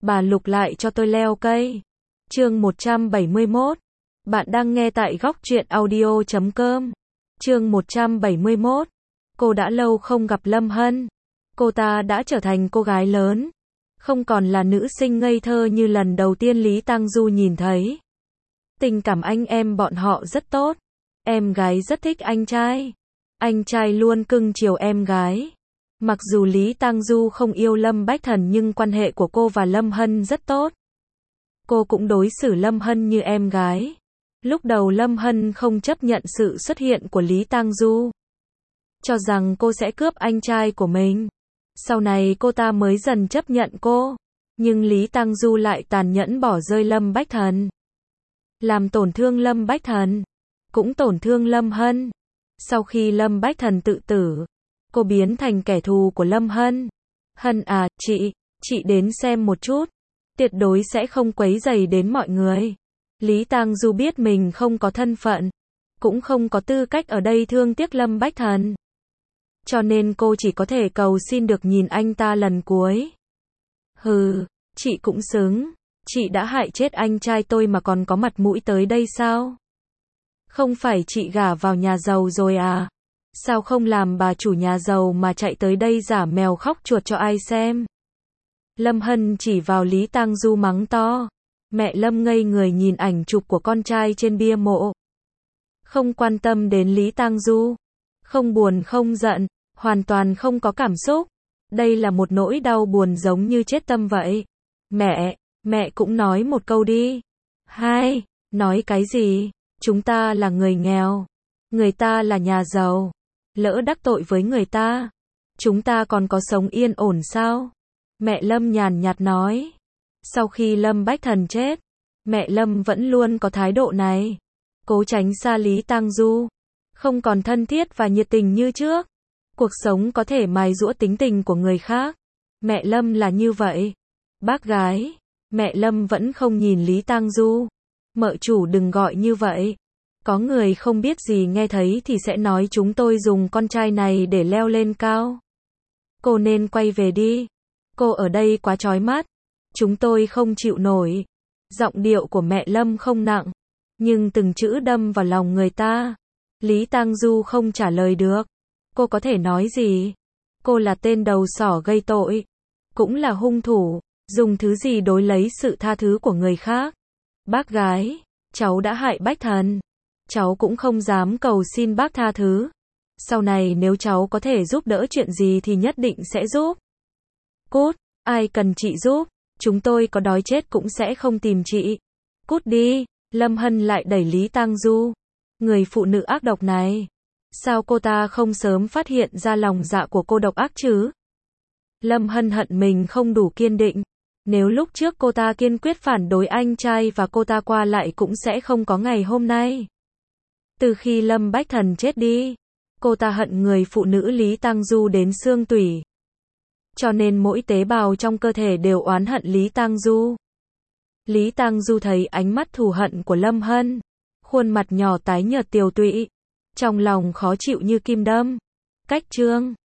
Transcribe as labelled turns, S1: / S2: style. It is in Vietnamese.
S1: Bà Lục lại cho tôi leo cây. Chương 171. Bạn đang nghe tại góc truyện audio.com. Chương 171. Cô đã lâu không gặp Lâm Hân. Cô ta đã trở thành cô gái lớn, không còn là nữ sinh ngây thơ như lần đầu tiên Lý Tang Du nhìn thấy. Tình cảm anh em bọn họ rất tốt. Em gái rất thích anh trai. Anh trai luôn cưng chiều em gái. Mặc dù Lý Tang Du không yêu Lâm Bách Thần nhưng quan hệ của cô và Lâm Hân rất tốt. Cô cũng đối xử Lâm Hân như em gái. Lúc đầu Lâm Hân không chấp nhận sự xuất hiện của Lý Tang Du, cho rằng cô sẽ cướp anh trai của mình. Sau này cô ta mới dần chấp nhận cô. Nhưng Lý Tang Du lại tàn nhẫn bỏ rơi Lâm Bách Thần, làm tổn thương Lâm Bách Thần, cũng tổn thương Lâm Hân. Sau khi Lâm Bách Thần tự tử, cô biến thành kẻ thù của Lâm Hân. Hân à, chị đến xem một chút. Tuyệt đối sẽ không quấy rầy đến mọi người. Lý Tang Du biết mình không có thân phận, cũng không có tư cách ở đây thương tiếc Lâm Bách Thần. Cho nên cô chỉ có thể cầu xin được nhìn anh ta lần cuối. Hừ, chị cũng xứng. Chị đã hại chết anh trai tôi mà còn có mặt mũi tới đây sao? Không phải chị gả vào nhà giàu rồi à? Sao không làm bà chủ nhà giàu mà chạy tới đây giả mèo khóc chuột cho ai xem? Lâm Hân chỉ vào Lý Tang Du mắng to. Mẹ Lâm ngây người nhìn ảnh chụp của con trai trên bia mộ. Không quan tâm đến Lý Tang Du. Không buồn không giận, hoàn toàn không có cảm xúc. Đây là một nỗi đau buồn giống như chết tâm vậy. Mẹ cũng nói một câu đi. Hai, nói cái gì? Chúng ta là người nghèo. Người ta là nhà giàu. Lỡ đắc tội với người ta, chúng ta còn có sống yên ổn sao? Mẹ Lâm nhàn nhạt nói. Sau khi Lâm Bách Thần chết, mẹ Lâm vẫn luôn có thái độ này. Cố tránh xa Lý Tang Du. Không còn thân thiết và nhiệt tình như trước. Cuộc sống có thể mài giũa tính tình của người khác. Mẹ Lâm là như vậy. Bác gái, mẹ Lâm vẫn không nhìn Lý Tang Du. Mợ chủ đừng gọi như vậy. Có người không biết gì nghe thấy thì sẽ nói chúng tôi dùng con trai này để leo lên cao. Cô nên quay về đi. Cô ở đây quá chói mắt. Chúng tôi không chịu nổi. Giọng điệu của mẹ Lâm không nặng, nhưng từng chữ đâm vào lòng người ta. Lý Tang Du không trả lời được. Cô có thể nói gì? Cô là tên đầu sỏ gây tội, cũng là hung thủ. Dùng thứ gì đối lấy sự tha thứ của người khác? Bác gái, cháu đã hại Bách Thần. Cháu cũng không dám cầu xin bác tha thứ. Sau này nếu cháu có thể giúp đỡ chuyện gì thì nhất định sẽ giúp. Cút, ai cần chị giúp? Chúng tôi có đói chết cũng sẽ không tìm chị. Cút đi. Lâm Hân lại đẩy Lý Tang Du. Người phụ nữ ác độc này. Sao cô ta không sớm phát hiện ra lòng dạ của cô độc ác chứ? Lâm Hân hận mình không đủ kiên định. Nếu lúc trước cô ta kiên quyết phản đối anh trai và cô ta qua lại cũng sẽ không có ngày hôm nay. Từ khi Lâm Bách Thần chết đi, cô ta hận người phụ nữ Lý Tang Du đến xương tủy. Cho nên mỗi tế bào trong cơ thể đều oán hận Lý Tang Du. Lý Tang Du thấy ánh mắt thù hận của Lâm Hân, khuôn mặt nhỏ tái nhợt tiều tụy, trong lòng khó chịu như kim đâm. Cách chương